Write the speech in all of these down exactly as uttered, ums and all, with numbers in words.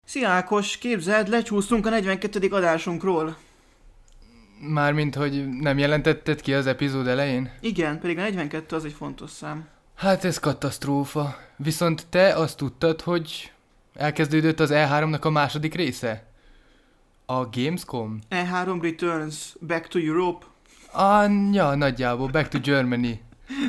Szia Ákos, képzeld, lecsúsztunk a negyvenkettedik adásunkról. Mármint, hogy nem jelentetted ki az epizód elején? Igen, pedig a negyvenkettő az egy fontos szám. Hát ez katasztrófa. Viszont te azt tudtad, hogy elkezdődött az E háromnak a második része? A Gamescom? E három Returns, Back to Europe. Ah, ja, nagyjából, Back to Germany.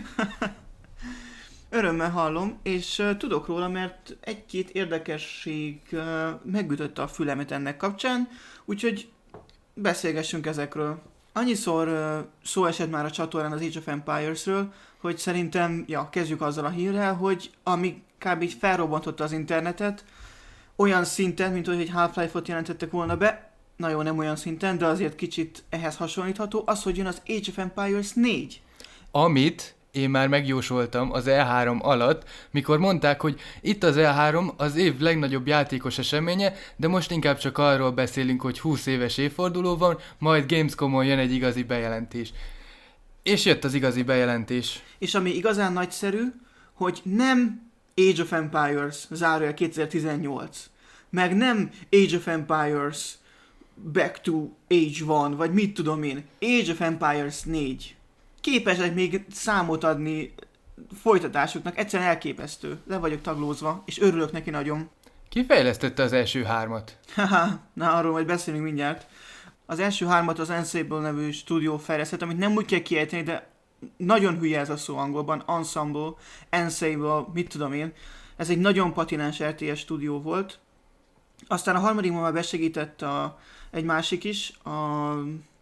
Örömmel hallom, és uh, tudok róla, mert egy-két érdekesség uh, megütötte a fülemet ennek kapcsán, úgyhogy beszélgessünk ezekről. Annyiszor uh, szó esett már a csatornán az Age of Empires-ről, hogy szerintem, ja, kezdjük azzal a hírrel, hogy ami kb. Így felrobbantotta az internetet, olyan szinten, mint hogy egy Half-Life-ot jelentettek volna be, na jó, nem olyan szinten, de azért kicsit ehhez hasonlítható, az, hogy jön az Age of Empires négy. Amit én már megjósoltam az E három alatt, mikor mondták, hogy itt az E három az év legnagyobb játékos eseménye, de most inkább csak arról beszélünk, hogy húsz éves évforduló van, majd Gamescomon jön egy igazi bejelentés. És jött az igazi bejelentés. És ami igazán nagyszerű, hogy nem Age of Empires zárójel kétezer-tizennyolc, meg nem Age of Empires Back to Age one, vagy mit tudom én, Age of Empires négy. Képesek még számot adni folytatásoknak, egyszerűen elképesztő. Le vagyok taglózva, és örülök neki nagyon. Ki fejlesztette az első hármat? Haha, na arról majd beszélünk mindjárt. Az első hármat az Ensemble nevű stúdió fejlesztett, amit nem úgy kell kiejteni, de nagyon hülye ez a szó angolban. Ensemble, Ensemble, mit tudom én. Ez egy nagyon patinás er té es stúdió volt. Aztán a harmadikban már besegített a, egy másik is, a,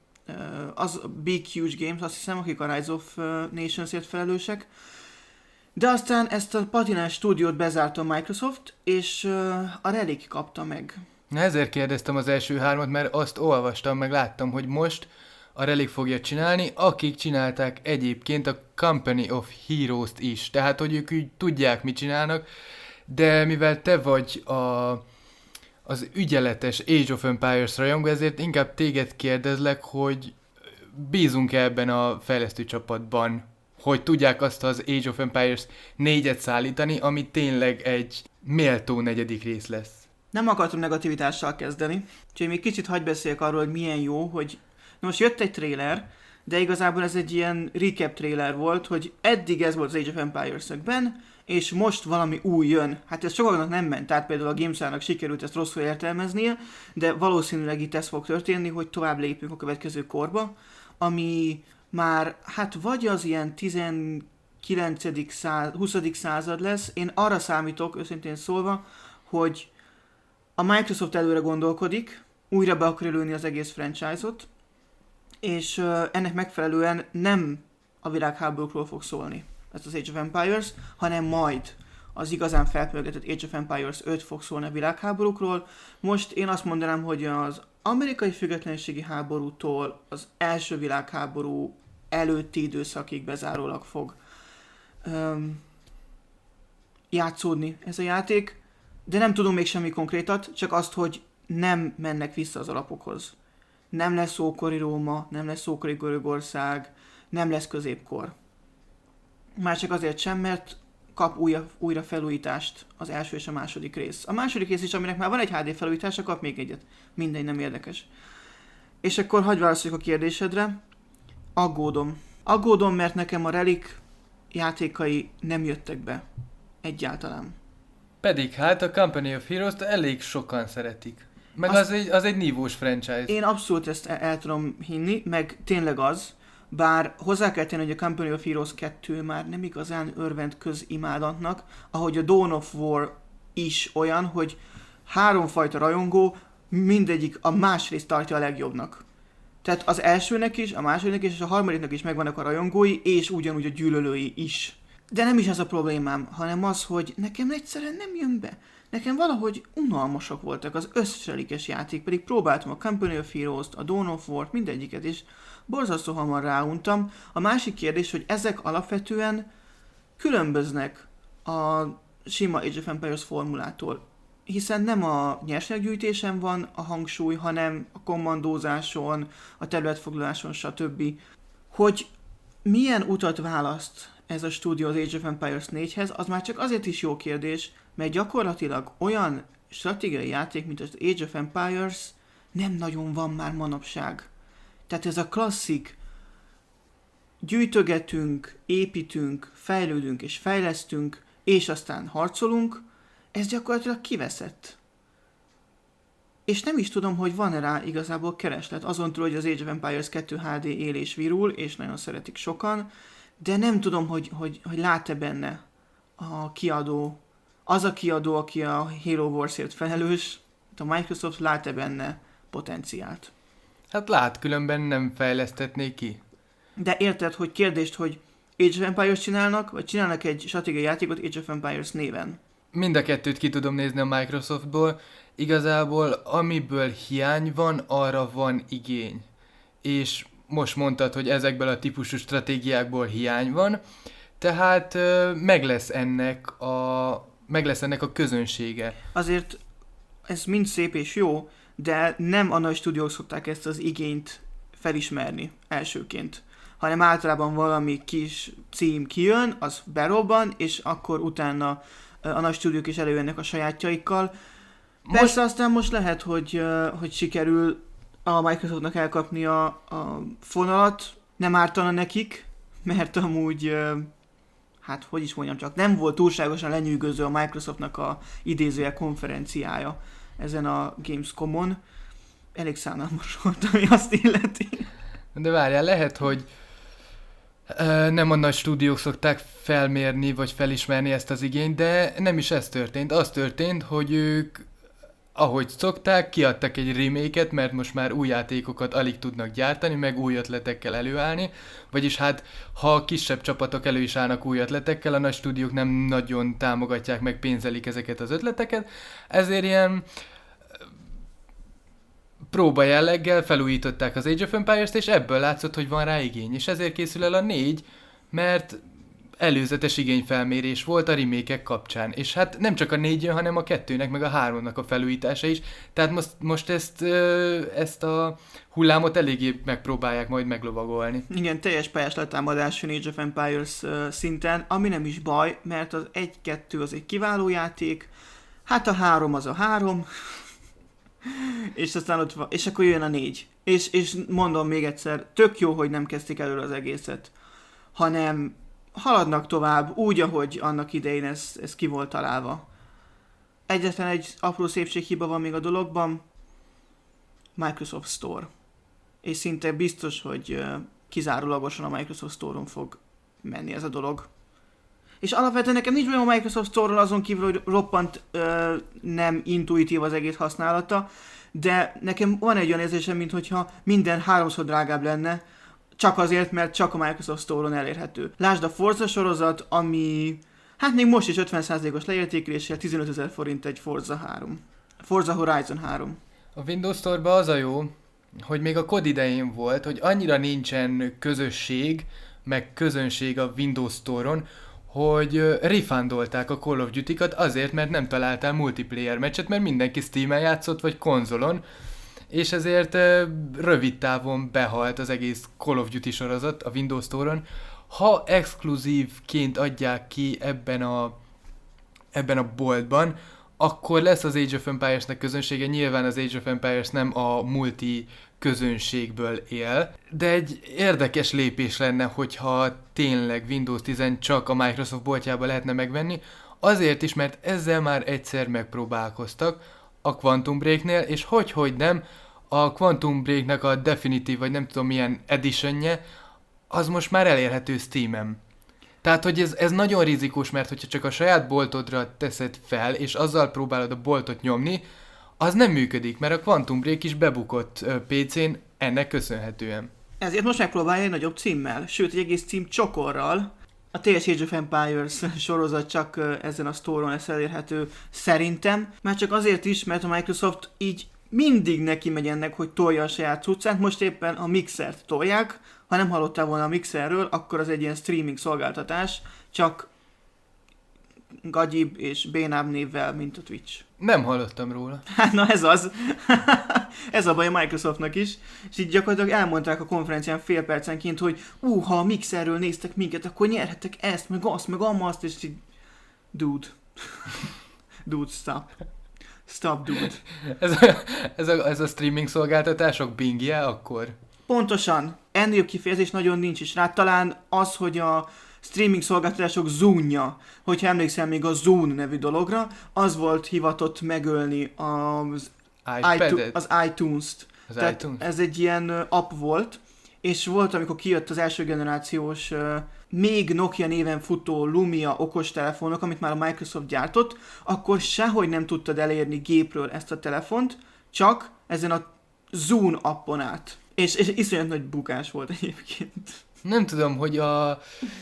az Big Huge Games, azt hiszem, akik a Rise of Nationsért felelősek. De aztán ezt a patinás stúdiót bezárta a Microsoft, és a Relic kapta meg. Na ezért kérdeztem az első hármat, mert azt olvastam, meg láttam, hogy most a Relic fogja csinálni, akik csinálták egyébként a Company of Heroes-t is. Tehát, hogy ők úgy tudják, mit csinálnak, de mivel te vagy a, az ügyeletes Age of Empires rajongó, ezért inkább téged kérdezlek, hogy bízunk-e ebben a fejlesztő csapatban, hogy tudják azt az Age of Empires négyet szállítani, ami tényleg egy méltó negyedik rész lesz. Nem akartam negativitással kezdeni, úgyhogy még kicsit hagyj beszéljek arról, hogy milyen jó, hogy... Na most jött egy trailer, de igazából ez egy ilyen recap trailer volt, hogy eddig ez volt az Age of Empires-ökben, és most valami új jön. Hát ez sokaknak nem ment, tehát például a Gamestar-nak sikerült ezt rosszul értelmeznie, de valószínűleg itt ez fog történni, hogy tovább lépünk a következő korba, ami már hát vagy az ilyen tizenkilencedik század, huszadik század lesz. Én arra számítok, őszintén szólva, hogy a Microsoft előre gondolkodik, újra be akarja lőni az egész franchise-ot, és uh, ennek megfelelően nem a világháborúkról fog szólni ez az Age of Empires, hanem majd az igazán felpörgetett Age of Empires öt fog szólni a világháborúkról. Most én azt mondanám, hogy az amerikai függetlenségi háborútól az első világháború előtti időszakig bezárólag fog um, játszódni ez a játék, de nem tudom még semmi konkrétat, csak azt, hogy nem mennek vissza az alapokhoz. Nem lesz ókori Róma, nem lesz ókori Görögország, nem lesz középkor. Már csak azért sem, mert kap újra, újra felújítást az első és a második rész. A második rész is, aminek már van egy há dé felújítása, kap még egyet. Mindegy, nem érdekes. És akkor hagyj válaszoljak a kérdésedre. Aggódom. Aggódom, mert nekem a Relic játékai nem jöttek be. Egyáltalán. Pedig hát a Company of Heroes-t elég sokan szeretik. Meg Azt... az egy, az egy nívós franchise. Én abszolút ezt el, el tudom hinni, meg tényleg az, bár hozzá kell tenni, hogy a Company of Heroes kettő már nem igazán örvend közimádatnak, ahogy a Dawn of War is olyan, hogy háromfajta rajongó mindegyik a másrészt tartja a legjobbnak. Tehát az elsőnek is, a másodiknak is, és a harmadiknak is megvannak a rajongói, és ugyanúgy a gyűlölői is. De nem is ez a problémám, hanem az, hogy nekem egyszerűen nem jön be. Nekem valahogy unalmasak voltak az összeselikes játék, pedig próbáltam a Company of Heroes-t, a Dawn of War-t, mindegyiket is, borzasztó hamar ráuntam. A másik kérdés, hogy ezek alapvetően különböznek a sima Age of Empires formulától, hiszen nem a nyersanyaggyűjtésen van a hangsúly, hanem a kommandózáson, a területfoglaláson, stb. Hogy milyen utat választ ez a stúdió az Age of Empires négyhez, az már csak azért is jó kérdés, mert gyakorlatilag olyan stratégiai játék, mint az Age of Empires nem nagyon van már manapság. Tehát ez a klasszik gyűjtögetünk, építünk, fejlődünk és fejlesztünk, és aztán harcolunk, ez gyakorlatilag kiveszett. És nem is tudom, hogy van-e rá igazából kereslet. Azon túl, hogy az Age of Empires kettő há dé él és virul, és nagyon szeretik sokan, de nem tudom, hogy, hogy, hogy lát-e benne a kiadó, az a kiadó, aki a Halo Warsért felelős, a Microsoft lát-e benne potenciált. Hát lát, különben nem fejlesztetné ki. De érted, hogy kérdést, hogy Age of Empires csinálnak, vagy csinálnak egy stratégiai játékot Age of Empires néven? Mind a kettőt ki tudom nézni a Microsoftból. Igazából amiből hiány van, arra van igény. És most mondtad, hogy ezekből a típusú stratégiákból hiány van, tehát ö, meg lesz ennek a meg lesz ennek a közönsége. Azért ez mind szép és jó, de nem a nagy stúdiók szokták ezt az igényt felismerni elsőként, hanem általában valami kis cím kijön, az berobban, és akkor utána a nagy stúdiók is előjönnek a sajátjaikkal. Most... Persze aztán most lehet, hogy, hogy sikerül a Microsoftnak elkapni a, a fonalat, nem ártana nekik, mert amúgy, hát hogy is mondjam, csak nem volt túlságosan lenyűgöző a Microsoftnak a idézője konferenciája ezen a Gamescomon. Elég szánalmas volt, ami azt illeti. De várjál, lehet, hogy uh, nem a nagy stúdiók szokták felmérni, vagy felismerni ezt az igényt, de nem is ez történt. Az történt, hogy ők, ahogy szokták, kiadtak egy remake-et, mert most már új játékokat alig tudnak gyártani, meg új ötletekkel előállni. Vagyis hát, ha kisebb csapatok elő is állnak új ötletekkel, a nagy stúdiók nem nagyon támogatják, meg pénzelik ezeket az ötleteket. Ezért ilyen próba jelleggel felújították az Age of Empires-t, és ebből látszott, hogy van rá igény. És ezért készül el a négy, mert előzetes igényfelmérés volt a remake-ek kapcsán. És hát nem csak a négy jön, hanem a kettőnek, meg a háromnak a felújítása is. Tehát most, most ezt, ezt a hullámot eléggé megpróbálják majd meglovagolni. Igen, teljes pályás letámadás Age of Empires szinten, ami nem is baj, mert az egy-kettő az egy kiváló játék, hát a három az a három, és aztán ott van, és akkor jön a négy. És, és mondom még egyszer, tök jó, hogy nem kezdték előre az egészet, hanem haladnak tovább úgy, ahogy annak idején ez, ez ki volt találva. Egyetlen egy apró szépséghiba van még a dologban, Microsoft Store. És szinte biztos, hogy uh, kizárólagosan a Microsoft Store-on fog menni ez a dolog. És alapvetően nekem nincs olyan a Microsoft Store-ról azon kívül, hogy roppant uh, nem intuitív az egész használata, de nekem van egy olyan érzésem, mintha minden háromszor drágább lenne, csak azért, mert csak a Microsoft Store-on elérhető. Lásd a Forza sorozat, ami hát még most is ötven százalékos leértékeléssel tizenötezer forint egy Forza három. Forza Horizon három. A Windows Store-ban az a jó, hogy még a kod idején volt, hogy annyira nincsen közösség, meg közönség a Windows Store-on, hogy refundolták a Call of Duty-kat azért, mert nem találtál multiplayer meccset, mert mindenki Steam-en játszott, vagy konzolon, és ezért rövid távon behalt az egész Call of Duty sorozat a Windows Store-on. Ha exkluzívként adják ki ebben a, ebben a boltban, akkor lesz az Age of Empires-nek közönsége, nyilván az Age of Empires nem a multi közönségből él, de egy érdekes lépés lenne, hogyha tényleg Windows tíz csak a Microsoft boltjába lehetne megvenni, azért is, mert ezzel már egyszer megpróbálkoztak a Quantum Break-nél, és hogy-hogy nem, a Quantum Break-nek a definitív, vagy nem tudom milyen editionje, az most már elérhető Steam-en. Tehát, hogy ez, ez nagyon rizikós, mert hogyha csak a saját boltodra teszed fel, és azzal próbálod a boltot nyomni, az nem működik, mert a Quantum Break is bebukott pé cén ennek köszönhetően. Ezért most megpróbálja egy nagyobb címmel, sőt egy egész cím csokorral. A teljes Age of Empires sorozat csak ezen a store-on lesz elérhető szerintem. Már csak azért is, mert a Microsoft így mindig neki megy ennek, hogy tolja a saját cuccát. Most éppen a Mixert tolják. Ha nem hallottál volna a Mixerről, akkor az egy ilyen streaming szolgáltatás, csak gagyibb és bénább névvel, mint a Twitch. Nem hallottam róla. Hát na ez az. Ez a baj a Microsoftnak is. És így gyakorlatilag elmondták a konferencián fél percenként, hogy ú, ha a Mixerről néztek minket, akkor nyerhettek ezt, meg azt, meg amazt, és így dude. Dude, stop. Stop, dude. ez, a, ez, a, ez a streaming szolgáltatások bingje akkor? Pontosan. Ennél kifejezés nagyon nincs is rá. Talán az, hogy a streaming szolgáltatások zúnja, hogyha emlékszel még a Zune nevű dologra, az volt hivatott megölni az, iTu- az iTunes-t. Az Tehát iTunes? ez egy ilyen app volt, és volt, amikor kijött az első generációs, még Nokia néven futó Lumia okostelefonok, amit már a Microsoft gyártott, akkor sehogy nem tudtad elérni gépről ezt a telefont, csak ezen a Zune appon át. És, és iszonyat nagy bukás volt egyébként. Nem tudom, hogy a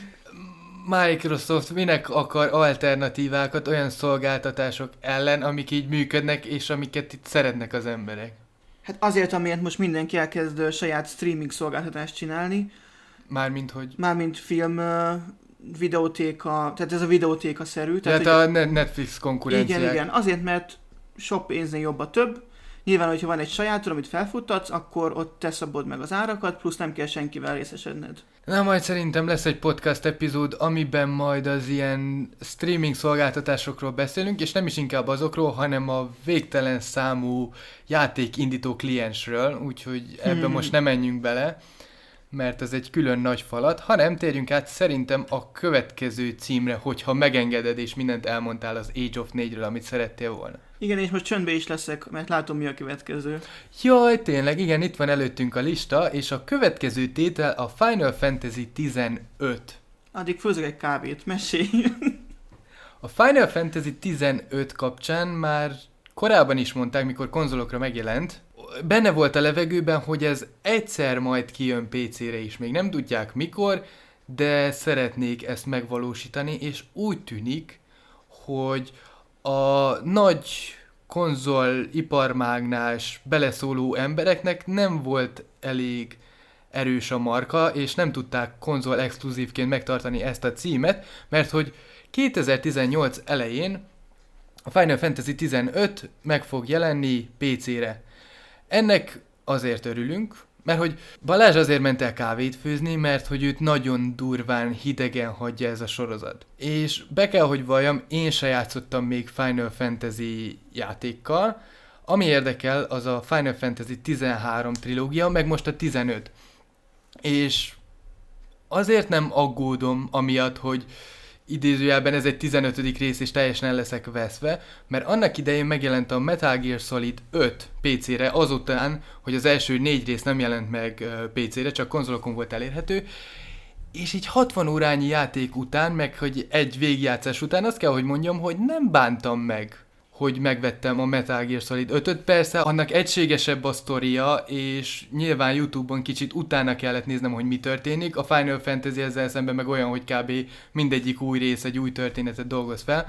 Microsoft minek akar alternatívákat olyan szolgáltatások ellen, amik így működnek, és amiket itt szeretnek az emberek. Hát azért, amiért most mindenki elkezd saját streaming szolgáltatást csinálni. Mármint, hogy... Mármint film, videótéka, tehát ez a videótéka-szerű. Tehát, tehát a Netflix konkurenciák. Igen, igen. Azért, mert sok pénznél jobb a több. Nyilván, hogyha van egy sajátod, amit felfuttatsz, akkor ott te szabod meg az árakat, plusz nem kell senkivel részesedned. Na, majd szerintem lesz egy podcast epizód, amiben majd az ilyen streaming szolgáltatásokról beszélünk, és nem is inkább azokról, hanem a végtelen számú játékindító kliensről, úgyhogy ebbe hmm. most nem menjünk bele, mert ez egy külön nagy falat, hanem térjünk át szerintem a következő címre, hogyha megengeded, és mindent elmondtál az Age of négyről, amit szerettél volna. Igen, és most csöndbe is leszek, mert látom, mi a következő. Jaj, tényleg, igen, itt van előttünk a lista, és a következő tétel a Final Fantasy tizenöt. Addig főzök egy kávét, mesélj! A Final Fantasy tizenöt kapcsán már korábban is mondták, mikor konzolokra megjelent, benne volt a levegőben, hogy ez egyszer majd kijön pé cére is. Még nem tudják mikor, de szeretnék ezt megvalósítani, és úgy tűnik, hogy a nagy konzol iparmágnás beleszóló embereknek nem volt elég erős a marka, és nem tudták konzol exkluzívként megtartani ezt a címet, mert hogy kétezer-tizennyolc elején a Final Fantasy tizenöt meg fog jelenni pé cére. Ennek azért örülünk, mert hogy Balázs azért ment el kávét főzni, mert hogy őt nagyon durván hidegen hagyja ez a sorozat. És be kell, hogy valljam, én se játszottam még Final Fantasy játékkal. Ami érdekel, az a Final Fantasy tizenhárom trilógia, meg most a tizenöt. És azért nem aggódom amiatt, hogy idézőjelben ez egy tizenötödik rész, és teljesen el leszek veszve, mert annak idején megjelent a Metal Gear Solid öt pé cére, azután, hogy az első négy rész nem jelent meg pé cére, csak konzolokon volt elérhető, és így hatvan órányi játék után, meg hogy egy végigjátszás után azt kell, hogy mondjam, hogy nem bántam meg, hogy megvettem a Metal Gear Solid ötöt. Persze annak egységesebb a sztoria, és nyilván YouTube-on kicsit utána kellett néznem, hogy mi történik. A Final Fantasy ezzel szemben meg olyan, hogy kb. Mindegyik új rész egy új történetet dolgoz fel.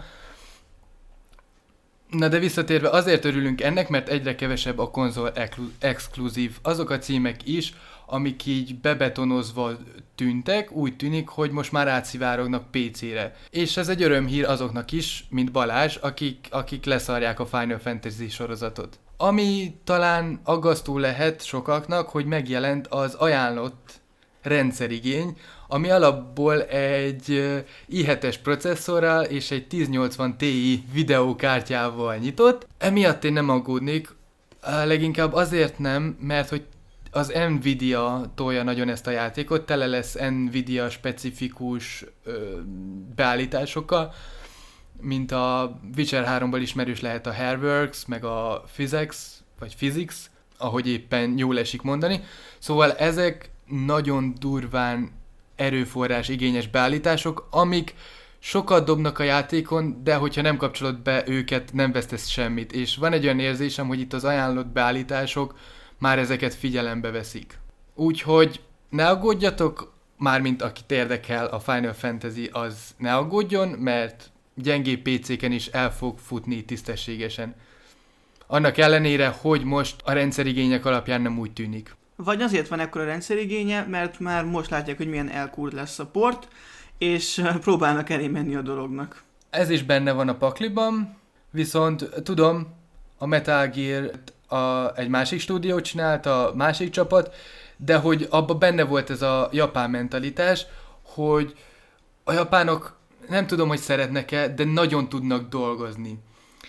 Na de visszatérve, azért örülünk ennek, mert egyre kevesebb a konzol exkluzív. Azok a címek is, amik így bebetonozva tűntek, úgy tűnik, hogy most már átszivárognak pé cére. És ez egy örömhír azoknak is, mint Balázs, akik, akik leszarják a Final Fantasy sorozatot. Ami talán aggasztó lehet sokaknak, hogy megjelent az ajánlott rendszerigény, ami alapból egy i hetes processzorral és egy ezernyolcvan Ti videókártyával nyitott. Emiatt én nem aggódnék, leginkább azért nem, mert hogy az Nvidia tolja nagyon ezt a játékot, tele lesz Nvidia specifikus ö, beállításokkal, mint a Witcher háromból ismerős lehet a Hairworks, meg a Physics, vagy Physics, ahogy éppen jól esik mondani. Szóval ezek nagyon durván erőforrás igényes beállítások, amik sokat dobnak a játékon, de hogyha nem kapcsolod be őket, nem vesztesz semmit. És van egy olyan érzésem, hogy itt az ajánlott beállítások már ezeket figyelembe veszik. Úgyhogy ne aggódjatok, mármint akit érdekel a Final Fantasy, az ne aggódjon, mert gyengébb pé céken is el fog futni tisztességesen. Annak ellenére, hogy most a rendszerigények alapján nem úgy tűnik. Vagy azért van ekkora rendszerigénye, mert már most látják, hogy milyen elkúrt lesz a port, és próbálnak elé menni a dolognak. Ez is benne van a pakliban, viszont tudom, a Metal Gear a, egy másik stúdió csinálta, a másik csapat, de hogy abban benne volt ez a japán mentalitás, hogy a japánok nem tudom, hogy szeretnek-e, de nagyon tudnak dolgozni.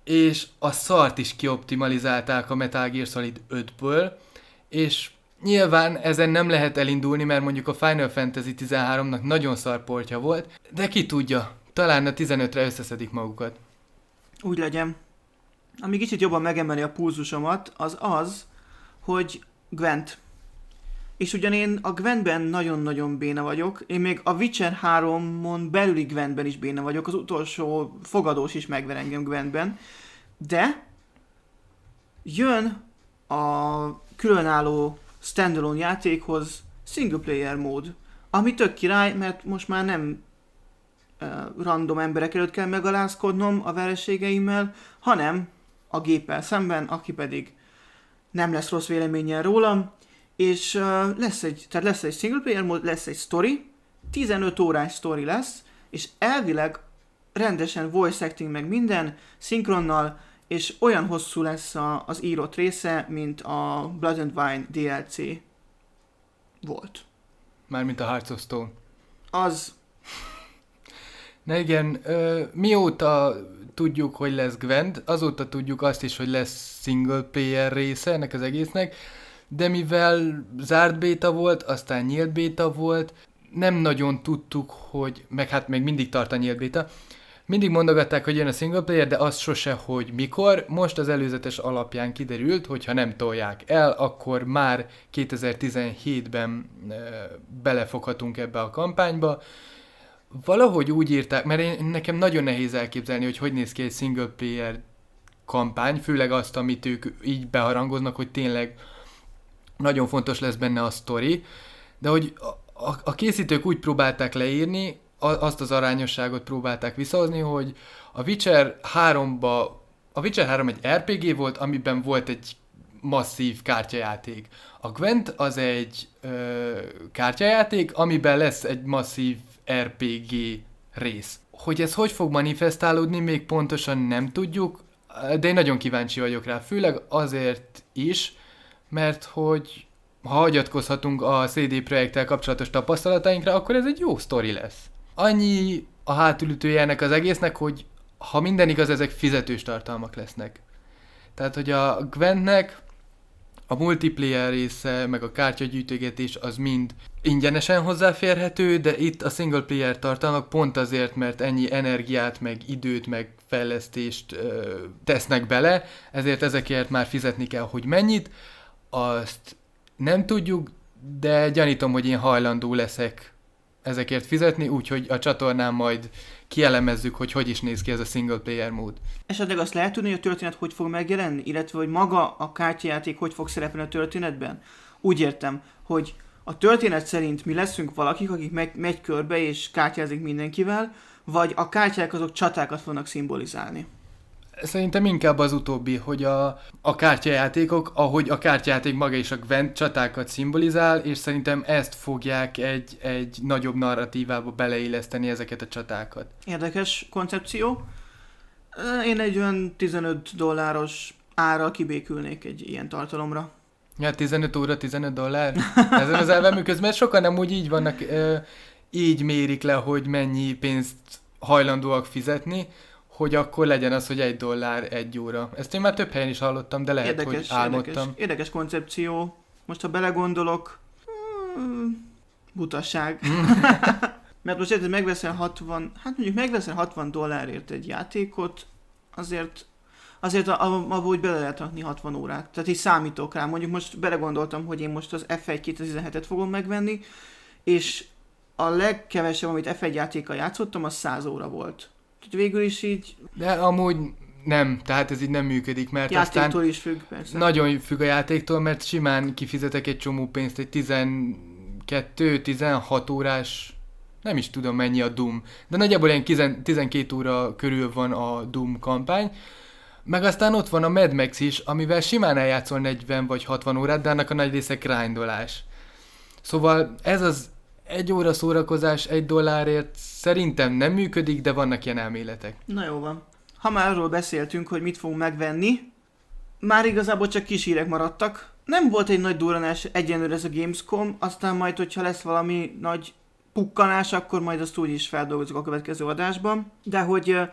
és a szart is kioptimalizálták a Metal Gear Solid ötből, és nyilván ezen nem lehet elindulni, mert mondjuk a Final Fantasy tizenháromnak nagyon szar portja volt, de ki tudja, talán a tizenötre összeszedik magukat. Úgy legyen. Ami kicsit jobban megemeli a pulzusomat, az az, hogy Gwent. És ugyan én a Gwentben nagyon-nagyon béna vagyok, én még a Witcher háromon belüli Gwentben is béna vagyok, az utolsó fogadós is megver engem Gwentben, de jön a különálló standalone játékhoz single player mód, ami tök király, mert most már nem uh, random emberek előtt kell megalázkodnom a vereségeimmel, hanem a géppel szemben, aki pedig nem lesz rossz véleménnyel rólam, és uh, lesz egy, tehát lesz egy single player mód, lesz egy story, tizenöt órás story lesz, és elvileg rendesen voice acting meg minden, szinkronnal, és olyan hosszú lesz a, az írott része, mint a Blood and Wine dé el cé volt. Mármint a Hearts of Stone. Az... Na igen, ö, mióta tudjuk, hogy lesz Gwent, azóta tudjuk azt is, hogy lesz single player része ennek az egésznek, de mivel zárt béta volt, aztán nyílt béta volt, nem nagyon tudtuk, hogy, meg hát még mindig tart a nyílt béta, mindig mondogatták, hogy jön a single player, de az sose, hogy mikor. Most az előzetes alapján kiderült, hogy ha nem tolják el, akkor már kétezer-tizenhétben e, belefoghatunk ebbe a kampányba. Valahogy úgy írták, mert én, nekem nagyon nehéz elképzelni, hogy hogy néz ki egy single player kampány, főleg azt, amit ők így beharangoznak, hogy tényleg nagyon fontos lesz benne a sztori, de hogy a, a, a készítők úgy próbálták leírni, azt az arányosságot próbálták visszahozni, hogy a Witcher háromba, a Witcher három egy er pé gé volt, amiben volt egy masszív kártyajáték. A Gwent az egy ö, kártyajáték, amiben lesz egy masszív er pé gé rész. Hogy ez hogy fog manifestálódni, még pontosan nem tudjuk, de én nagyon kíváncsi vagyok rá, főleg azért is, mert hogy ha hagyatkozhatunk a cé dé Projekttel kapcsolatos tapasztalatainkra, akkor ez egy jó sztori lesz. Annyi a hátulütője ennek az egésznek, hogy ha minden igaz, ezek fizetős tartalmak lesznek. Tehát, hogy a Gwentnek a multiplayer része, meg a kártyagyűjtögetés az mind ingyenesen hozzáférhető, de itt a single player tartalmak pont azért, mert ennyi energiát, meg időt, meg fejlesztést ö, tesznek bele, ezért ezekért már fizetni kell, hogy mennyit. Azt nem tudjuk, de gyanítom, hogy én hajlandó leszek ezekért fizetni, úgyhogy a csatornán majd kielemezzük, hogy hogy is néz ki ez a single player mód. Esetleg azt lehet tudni, hogy a történet hogy fog megjelenni, illetve hogy maga a kártyajáték hogy fog szerepelni a történetben? Úgy értem, hogy a történet szerint mi leszünk valakik, akik megy, megy körbe és kártyázik mindenkivel, vagy a kártyák azok csatákat fognak szimbolizálni? Szerintem inkább az utóbbi, hogy a, a kártyajátékok, ahogy a kártyajáték maga is a Gwent csatákat szimbolizál, és szerintem ezt fogják egy, egy nagyobb narratívába beleilleszteni ezeket a csatákat. Érdekes koncepció. Én egy olyan tizenöt dolláros árral kibékülnék egy ilyen tartalomra. Ja, tizenöt óra, tizenöt dollár? Ezen az elven működsz, mert sokan nem úgy így vannak, így mérik le, hogy mennyi pénzt hajlandóak fizetni, hogy akkor legyen az, hogy egy dollár egy óra. Ezt én már több helyen is hallottam, de lehet, érdekes, hogy álmodtam. Érdekes, érdekes koncepció. Most, ha belegondolok, hmm, butasság. Mert most érted, megveszel hatvan, hát mondjuk megveszel hatvan dollárért egy játékot, azért, azért abban úgy bele lehet rakni hatvan órát. Tehát így számítok rá. Mondjuk most belegondoltam, hogy én most az ef egy kétezer-tizenhetet fogom megvenni, és a legkevesebb, amit ef egy játékkal játszottam, az száz óra volt. Tehát végül is így... De amúgy nem, tehát ez így nem működik, mert játéktól aztán... is függ, persze. Nagyon függ a játéktól, mert simán kifizetek egy csomó pénzt, egy tizenkettő-tizenhat órás, nem is tudom mennyi a Doom, de nagyjából ilyen tizenkét óra körül van a Doom kampány, meg aztán ott van a Mad Max is, amivel simán eljátszol negyven vagy hatvan órát, de annak a nagy része grindolás. Szóval ez az egy óra szórakozás egy dollárért szerintem nem működik, de vannak ilyen elméletek. Na jó van. Ha már arról beszéltünk, hogy mit fogunk megvenni, már igazából csak kis hírek maradtak. Nem volt egy nagy durranás egyenlőre ez a Gamescom, aztán majd, hogyha lesz valami nagy pukkanás, akkor majd azt úgy is feldolgozzuk a következő adásban. De hogy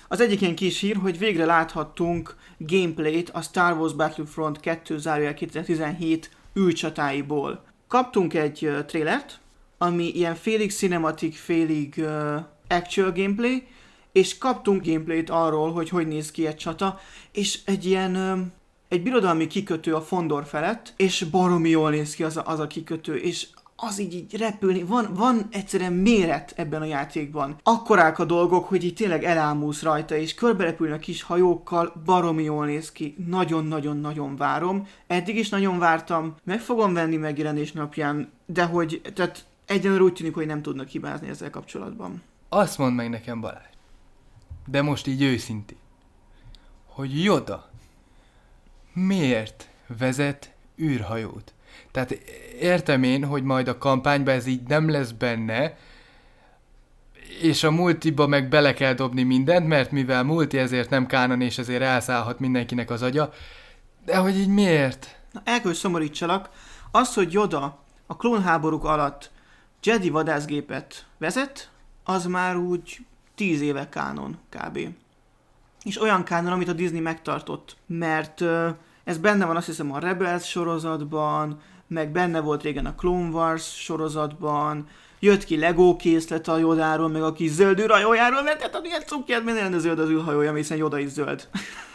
Az egyik ilyen kis hír, hogy végre láthattunk gameplayt a Star Wars Battlefront kettő zárójel kétezer-tizenhét űrcsatáiból. Kaptunk egy uh, trailert, ami ilyen félig cinematic, félig uh, actual gameplay, és kaptunk gameplayt arról, hogy hogy néz ki egy csata, és egy ilyen, uh, egy birodalmi kikötő a Fondor felett, és baromi jól néz ki az a, az a kikötő, és az így, így repülni, van, van egyszerűen méret ebben a játékban. Akkorák a dolgok, hogy így tényleg elámulsz rajta, és körberepülnek kis hajókkal, baromi jól néz ki. Nagyon-nagyon-nagyon várom. Eddig is nagyon vártam, meg fogom venni megjelenés napján, de hogy, tehát egyenlőre úgy tűnik, hogy nem tudnak hibázni ezzel kapcsolatban. Azt mondd meg nekem, Balázs, de most így őszintén, hogy Yoda miért vezet űrhajót? Tehát értem én, hogy majd a kampányban ez így nem lesz benne, és a multiba meg bele kell dobni mindent, mert mivel multi ezért nem kánon, és ezért elszállhat mindenkinek az agya. De hogy így miért? Na, el kell, hogy szomorítsalak. Az, hogy Yoda a klónháborúk alatt Jedi vadászgépet vezet, az már úgy tíz éve kánon kb. És olyan kánon, amit a Disney megtartott, mert uh, ez benne van azt hiszem a Rebels sorozatban, meg benne volt régen a Clone Wars sorozatban, jött ki Lego készlet a Yodáról, meg a kis zöld űrhajójáról, mert tehát milyen cukját, minden zöld az űrhajója, hiszen Yoda is zöld.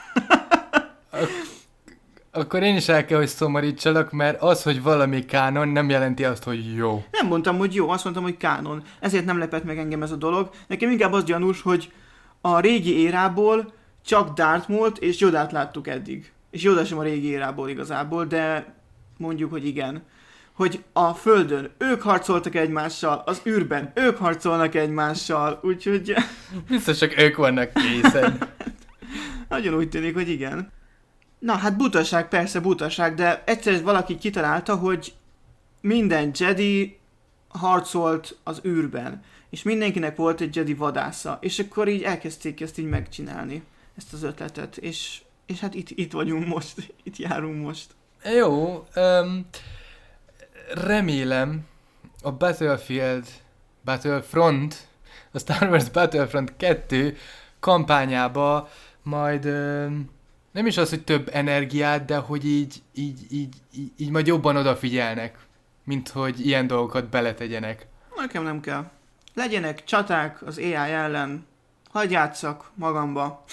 Akkor én is el kell, hogy szomorítsalak, mert az, hogy valami kánon, nem jelenti azt, hogy jó. Nem mondtam, hogy jó, azt mondtam, hogy kánon. Ezért nem lepett meg engem ez a dolog. Nekem inkább az gyanús, hogy a régi érából csak Darth Maul-t és Yodát láttuk eddig. És Yoda sem a régi érából igazából, de mondjuk, hogy igen. Hogy a Földön ők harcoltak egymással, az űrben ők harcolnak egymással, úgyhogy... Biztos csak ők vannak készen. Nagyon úgy tűnik, hogy igen. Na, hát butaság, persze butaság, de egyszer valaki kitalálta, hogy minden Jedi harcolt az űrben, és mindenkinek volt egy Jedi vadásza, és akkor így elkezdték ezt így megcsinálni, ezt az ötletet, és, és hát itt, itt vagyunk most, itt járunk most. Jó, um, remélem a Battlefield, Battlefront, a Star Wars Battlefront kettő kampányába majd um, nem is az, hogy több energiát, de hogy így, így, így, így, így majd jobban odafigyelnek, mint hogy ilyen dolgokat beletegyenek. Nekem nem kell. Legyenek csaták az á i ellen, hagyj játsszak magamba.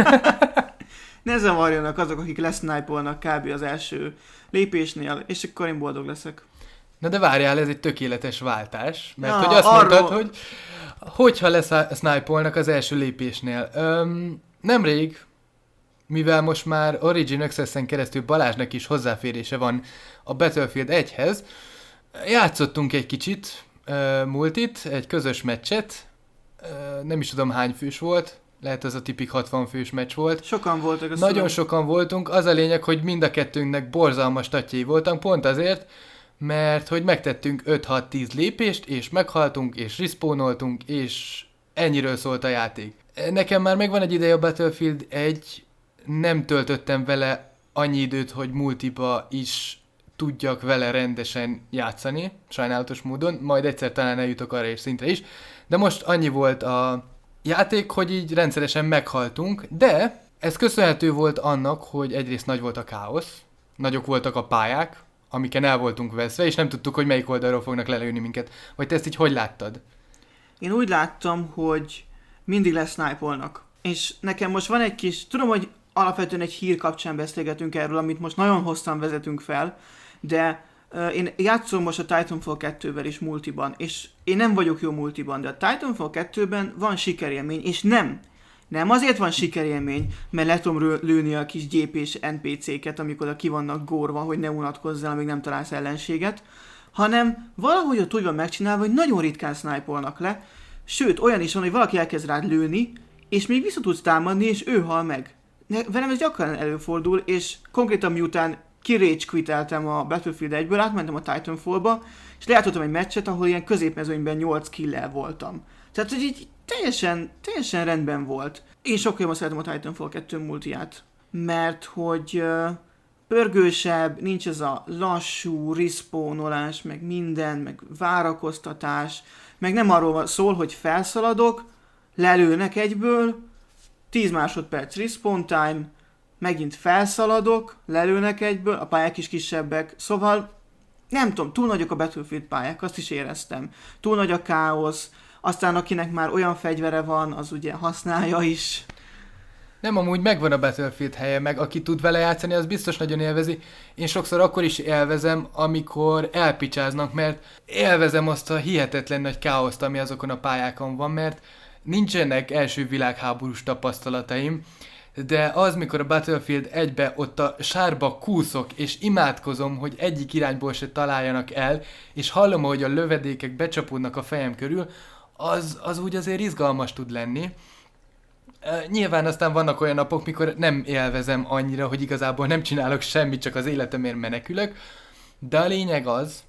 Ne zavarjanak azok, akik lesznájpolnak kb. Az első lépésnél, és akkor én boldog leszek. Na de várjál, ez egy tökéletes váltás, mert ja, hogy azt arról... mondtad, hogy hogyha lesznájpolnak az első lépésnél. Öm, nemrég, mivel most már Origin Access-en keresztül Balázsnak is hozzáférése van a Battlefield egyhez, játszottunk egy kicsit uh, multit, egy közös meccset, uh, nem is tudom hány fős volt, lehet az a tipik hatvan fős meccs volt. Sokan voltak. Nagyon tudom. sokan voltunk, az a lényeg, hogy mind a kettőnknek borzalmas tatjai voltak, pont azért, mert hogy megtettünk öt-hat-tíz lépést, és meghaltunk, és respawnoltunk, és ennyiről szólt a játék. Nekem már megvan egy ideje a Battlefield egy, nem töltöttem vele annyi időt, hogy multiba is tudjak vele rendesen játszani, sajnálatos módon, majd egyszer talán eljutok arra és szintre is, de most annyi volt a játék, hogy így rendszeresen meghaltunk, de ez köszönhető volt annak, hogy egyrészt nagy volt a káosz, nagyok voltak a pályák, amiken el voltunk veszve, és nem tudtuk, hogy melyik oldalról fognak lelőni minket. Vagy te ezt így hogy láttad? Én úgy láttam, hogy mindig lesznájpolnak. És nekem most van egy kis, tudom, hogy alapvetően egy hír kapcsán beszélgetünk erről, amit most nagyon hosszan vezetünk fel, de uh, én játszom most a Titanfall kettővel is multiban, és én nem vagyok jó multiban, de a Titanfall kettőben van sikerélmény, és nem. Nem azért van sikerélmény, mert le tudom lőni a kis gyépés en pé cé-ket, amikor ki vannak górva, hogy ne unatkozzál, amíg nem találsz ellenséget, hanem valahogy ott úgy van megcsinálva, hogy nagyon ritkán snipe-olnak le, sőt, olyan is van, hogy valaki elkezd rád lőni, és még vissza tudsz támadni, és ő hal meg. Velem ez gyakran előfordul, és konkrétan miután ki-rage quiteltem a Battlefield egyből, átmentem a Titanfallba, és lejátszottam egy meccset, ahol ilyen középmezőnyben nyolc kill-el voltam. Tehát, hogy így teljesen, teljesen rendben volt. Én sokkal jobban szeretem a Titanfall kettő multiját, mert hogy uh, pörgősebb, nincs ez a lassú respawnolás, meg minden, meg várakoztatás, meg nem arról szól, hogy felszaladok, lelőnek egyből, tíz másodperc respawn time, megint felszaladok, lelőnek egyből, a pályák is kisebbek, szóval nem tudom, túl nagyok a Battlefield pályák, azt is éreztem. Túl nagy a káosz, aztán akinek már olyan fegyvere van, az ugye használja is. Nem, amúgy megvan a Battlefield helye, meg aki tud vele játszani, az biztos nagyon élvezi. Én sokszor akkor is élvezem, amikor elpicsáznak, mert élvezem azt a hihetetlen nagy káoszt, ami azokon a pályákon van, mert nincsenek első világháborús tapasztalataim, de az, mikor a Battlefield egybe ott a sárba kúszok, és imádkozom, hogy egyik irányból se találjanak el, és hallom, hogy a lövedékek becsapódnak a fejem körül, az, az úgy azért izgalmas tud lenni. Nyilván aztán vannak olyan napok, mikor nem élvezem annyira, hogy igazából nem csinálok semmit, csak az életemért menekülök, de a lényeg az,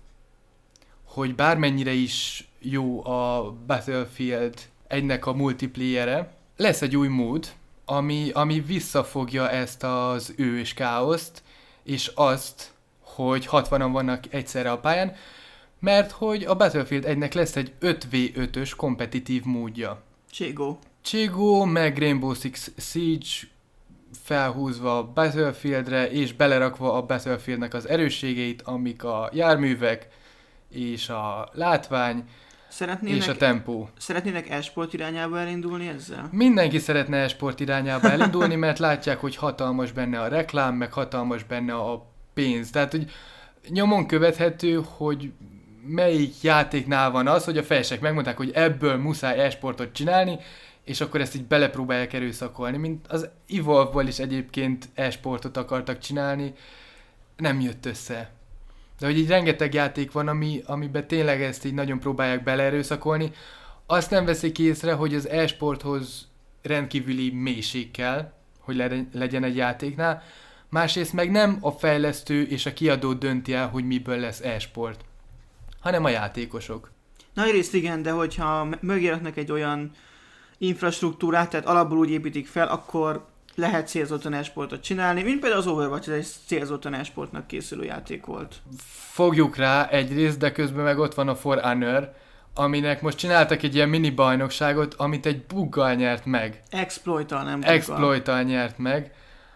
hogy bármennyire is jó a Battlefield egynek a multiplayere, lesz egy új mód, ami, ami visszafogja ezt az ős káoszt, és azt, hogy hatvanan vannak egyszerre a pályán, mert hogy a Battlefield egynek lesz egy öt vé ötös kompetitív módja. Cségó. Cségó, meg Rainbow Six Siege felhúzva a Battlefieldre, és belerakva a Battlefieldnek az erősségeit, amik a járművek, és a látvány, Szeretnének, és a tempó. Szeretnének e-sport irányába elindulni ezzel? Mindenki szeretne e-sport irányába elindulni, mert látják, hogy hatalmas benne a reklám, meg hatalmas benne a pénz. Tehát, hogy nyomon követhető, hogy melyik játéknál van az, hogy a fejsek megmondták, hogy ebből muszáj e-sportot csinálni, és akkor ezt így belepróbálják erőszakolni, mint az Evolve-ból is egyébként e-sportot akartak csinálni, nem jött össze. De hogy így rengeteg játék van, ami, amiben tényleg ezt így nagyon próbálják beleerőszakolni, azt nem veszik észre, hogy az e-sporthoz rendkívüli mélység kell, hogy le, legyen egy játéknál, másrészt meg nem a fejlesztő és a kiadó dönti el, hogy miből lesz e-sport, hanem a játékosok. Nagyrészt igen, de hogyha mögé raknak egy olyan infrastruktúrát, tehát alapból úgy építik fel, akkor lehet célzottan e-sportot csinálni, mint például az Overwatch, ez egy célzottan e-sportnak készülő játék volt. Fogjuk rá egyrészt, de közben meg ott van a For Honor, aminek most csináltak egy ilyen mini bajnokságot, amit egy buggal nyert meg. Exploit-tal, nem buggal. Exploit-tal nyert meg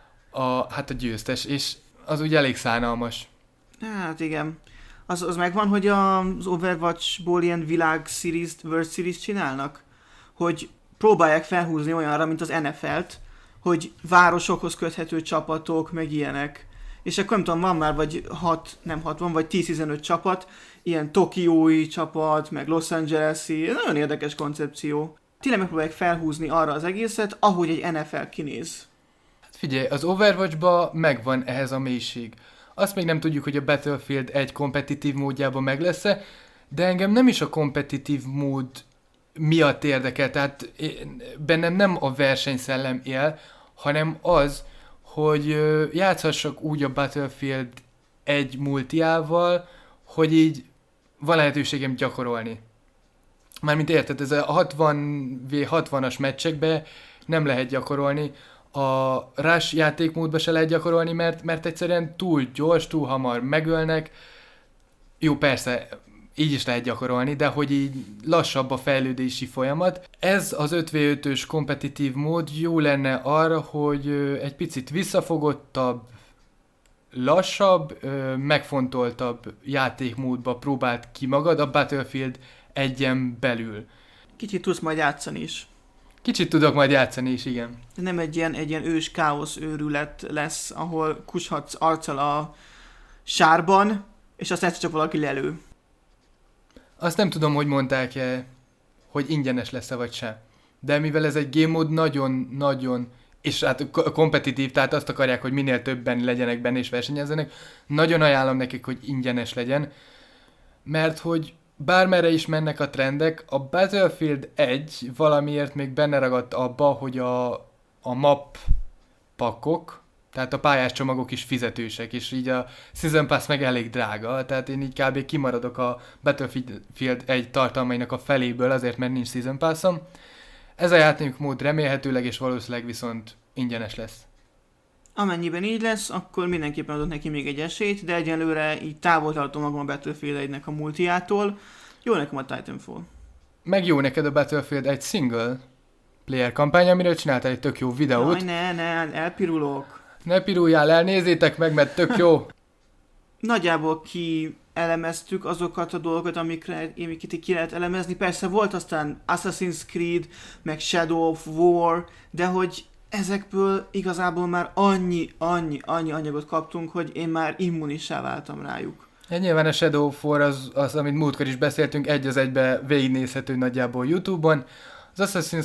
a, hát a győztes, és az úgy elég szánalmas. Hát igen. Az, az megvan, hogy az Overwatchból ilyen világ series, World Series csinálnak? Hogy próbálják felhúzni olyanra, mint az en ef el-t, hogy városokhoz köthető csapatok, meg ilyenek. És akkor nem tudom, van már vagy hat, nem hat, van vagy tíz-tizenöt csapat, ilyen tokiói csapat, meg Los Angeles-i, nagyon érdekes koncepció. Tényleg megpróbálják felhúzni arra az egészet, ahogy egy en ef el kinéz. Hát figyelj, az Overwatchban megvan ehhez a mélység. Azt még nem tudjuk, hogy a Battlefield egy kompetitív módjában meg lesz-e, de engem nem is a kompetitív mód miatt érdekel, tehát bennem nem a versenyszellem él, hanem az, hogy játszhassak úgy a Battlefield egy multiával, hogy így van lehetőségem gyakorolni. Mármint érted, ez a hatvan vé hatvanas meccsekbe nem lehet gyakorolni, a Rush játékmódba se lehet gyakorolni, mert, mert egyszerűen túl gyors, túl hamar megölnek. Jó, persze, így is lehet gyakorolni, de hogy így lassabb a fejlődési folyamat. Ez az öt vé ötös kompetitív mód jó lenne arra, hogy egy picit visszafogottabb, lassabb, megfontoltabb játékmódba próbált ki magad a Battlefield egyen belül. Kicsit tudsz majd játszani is. Kicsit tudok majd játszani is, igen. Nem egy ilyen, egy ilyen ős káosz őrület lesz, ahol kushatsz arccal a sárban, és aztán egyszer csak valaki lelő. Azt nem tudom, hogy mondták-e, hogy ingyenes lesz-e vagy sem. De mivel ez egy game mód nagyon-nagyon, és hát kompetitív, tehát azt akarják, hogy minél többen legyenek benne és versenyezzenek, nagyon ajánlom nekik, hogy ingyenes legyen, mert hogy bármerre is mennek a trendek, a Battlefield egy valamiért még benne ragadt abba, hogy a, a map pakok, tehát a pályás csomagok is fizetősek, és így a Season Pass meg elég drága, tehát én így kb. Kimaradok a Battlefield egy tartalmainak a feléből, azért mert nincs Season Passom. Ez a játékmód remélhetőleg és valószínűleg viszont ingyenes lesz. Amennyiben így lesz, akkor mindenképpen adott neki még egy esélyt, de egyelőre így távol tartom magam a Battlefield egynek a multiától. Jó nekem a Titanfall. Meg jó neked a Battlefield egy single multiplayer kampány, amiről csináltál egy tök jó videót. Jaj, ne, ne, elpirulok. Ne piruljál el, nézzétek meg, mert tök jó. Nagyjából ki elemeztük azokat a dolgokat, amikre amiket ki lehet elemezni. Persze volt aztán Assassin's Creed, meg Shadow of War, de hogy ezekből igazából már annyi, annyi, annyi anyagot kaptunk, hogy én már immunissá váltam rájuk. Ja, nyilván a Shadow of War az, az, amit múltkor is beszéltünk, egy az egybe végignézhető nagyjából YouTube-on. Az Assassin's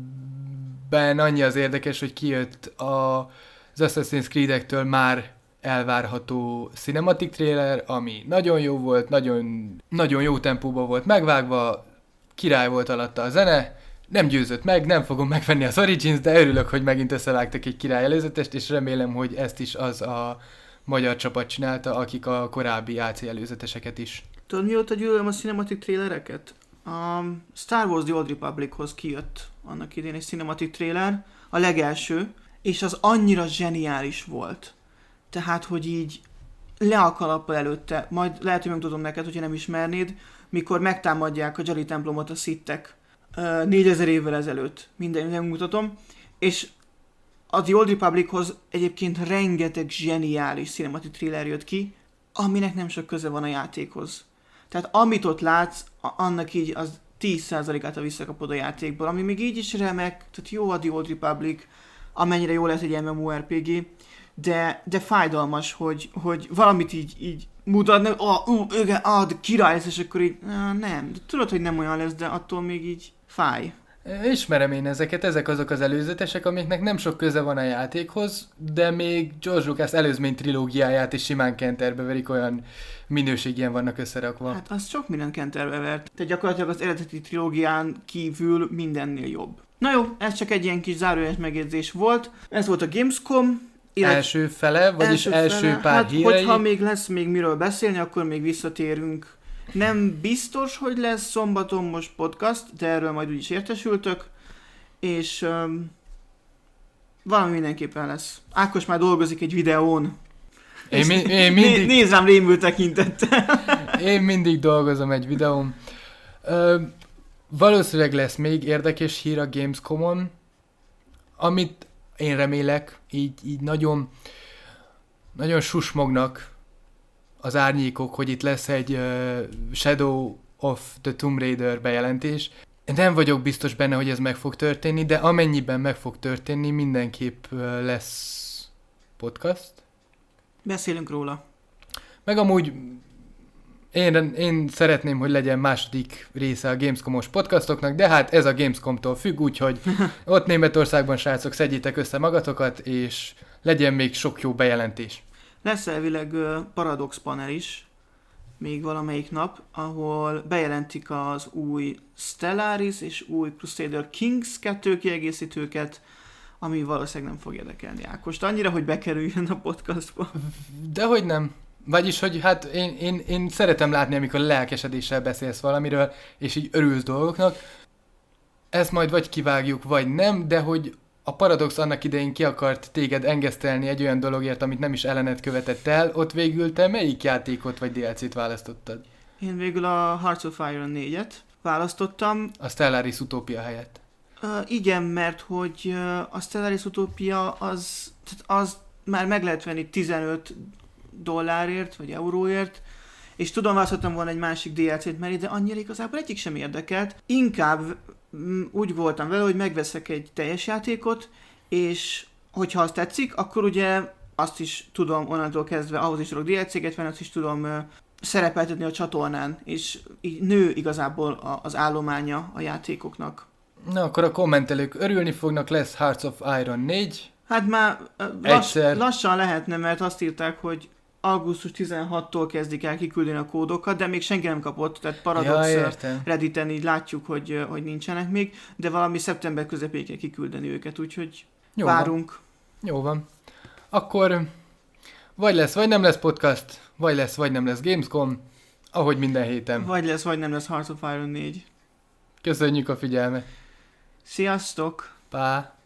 Creed-ben annyi az érdekes, hogy kijött a, az Assassin's Creed-ektől már elvárható cinematic trailer, ami nagyon jó volt, nagyon, nagyon jó tempóban volt megvágva, király volt alatta a zene, nem győzött meg, nem fogom megvenni az Origins, de örülök, hogy megint összevágtak egy király előzetest, és remélem, hogy ezt is az a magyar csapat csinálta, akik a korábbi á cé előzeteseket is. Tudod, mióta gyűlölöm a cinematic trailereket? A Star Wars The Old Republichoz kijött annak idén egy cinematic trailer, a legelső, és az annyira zseniális volt. Tehát, hogy így le a kalappal előtte, majd lehet, hogy megtudom neked, hogyha nem ismernéd, mikor megtámadják a Jedi templomot a szittek négyezer évvel ezelőtt. Minden nem mutatom. És a The Old Republichoz egyébként rengeteg zseniális cinematic trailer jött ki, aminek nem sok köze van a játékhoz. Tehát amit ott látsz, annak így az tíz százalékát a visszakapod a játékból, ami még így is remek, tehát jó a The Old Republic, amennyire jó lesz egy em em o er pé gé, de, de fájdalmas, hogy, hogy valamit így, így mutatnak, ah, ú, igen, ah, de király lesz, és akkor így, ah, nem, de tudod, hogy nem olyan lesz, de attól még így fáj. Ismerem én ezeket, ezek azok az előzetesek, amiknek nem sok köze van a játékhoz, de még George Lucas előzmény trilógiáját is simán kenterbe verik, olyan minőségien vannak összerakva. Hát az sok minden kenterbe vert. Tehát gyakorlatilag az eredeti trilógián kívül mindennél jobb. Na jó, ez csak egy ilyen kis zárójeles megjegyzés volt. Ez volt a Gamescom. Illet... Első fele, vagyis első, első fele. pár hát, hírei. Hogyha még lesz még miről beszélni, akkor még visszatérünk. Nem biztos, hogy lesz szombaton most podcast, de erről majd úgyis értesültök. És um, valami mindenképpen lesz. Ákos már dolgozik egy videón. Én, mi, én mindig... Nézd rám rémült tekintettel. Én mindig dolgozom egy videón. Ö, valószínűleg lesz még érdekes hír a Gamescom-on, amit én remélek, így, így nagyon, nagyon susmognak az árnyékok, hogy itt lesz egy uh, Shadow of the Tomb Raider bejelentés. Nem vagyok biztos benne, hogy ez meg fog történni, de amennyiben meg fog történni, mindenképp uh, lesz podcast. Beszélünk róla. Meg amúgy én, én szeretném, hogy legyen második része a Gamescom-os podcastoknak, de hát ez a Gamescom-tól függ, úgyhogy ott Németországban, srácok, szedjétek össze magatokat, és legyen még sok jó bejelentés. Lesz elvileg uh, Paradox panel is, még valamelyik nap, ahol bejelentik az új Stellaris és új Crusader Kings kettő kiegészítőket, ami valószínűleg nem fog érdekelni Ákost annyira, hogy bekerüljön a podcastba. Dehogy nem. Vagyis, hogy hát én, én, én szeretem látni, amikor lelkesedéssel beszélsz valamiről, és így örülsz dolgoknak. Ezt majd vagy kivágjuk, vagy nem, de hogy a Paradox annak idején ki akart téged engesztelni egy olyan dologért, amit nem is ellened követett el, ott végül te melyik játékot vagy dé el cét választottad? Én végül a Hearts of Iron négyet választottam. A Stellaris Utopia helyett. Uh, igen, mert hogy uh, a Stellaris Utopia az, az már meg lehet venni tizenöt dollárért, vagy euróért, és tudom, választottam volna egy másik dé el cét mellé, de annyira igazából egyik sem érdekelt. Inkább mm, úgy voltam vele, hogy megveszek egy teljes játékot, és hogyha azt tetszik, akkor ugye azt is tudom onnantól kezdve, ahhoz is tudok dé el céget venni, azt is tudom uh, szerepeltetni a csatornán, és így nő igazából a, az állománya a játékoknak. Na, akkor a kommentelők örülni fognak, lesz Hearts of Iron négy. Hát már lass, lassan lehetne, mert azt írták, hogy augusztus tizenhatodikától kezdik el kiküldeni a kódokat, de még senki nem kapott, tehát Paradox ja, Redditen így látjuk, hogy, hogy nincsenek még, de valami szeptember közepén kell kiküldeni őket, úgyhogy jó várunk. Van. Jó van. Akkor vagy lesz, vagy nem lesz podcast, vagy lesz, vagy nem lesz Gamescom, ahogy minden héten. Vagy lesz, vagy nem lesz Hearts of Iron négy. Köszönjük a figyelmet. Sziasztok! Pá!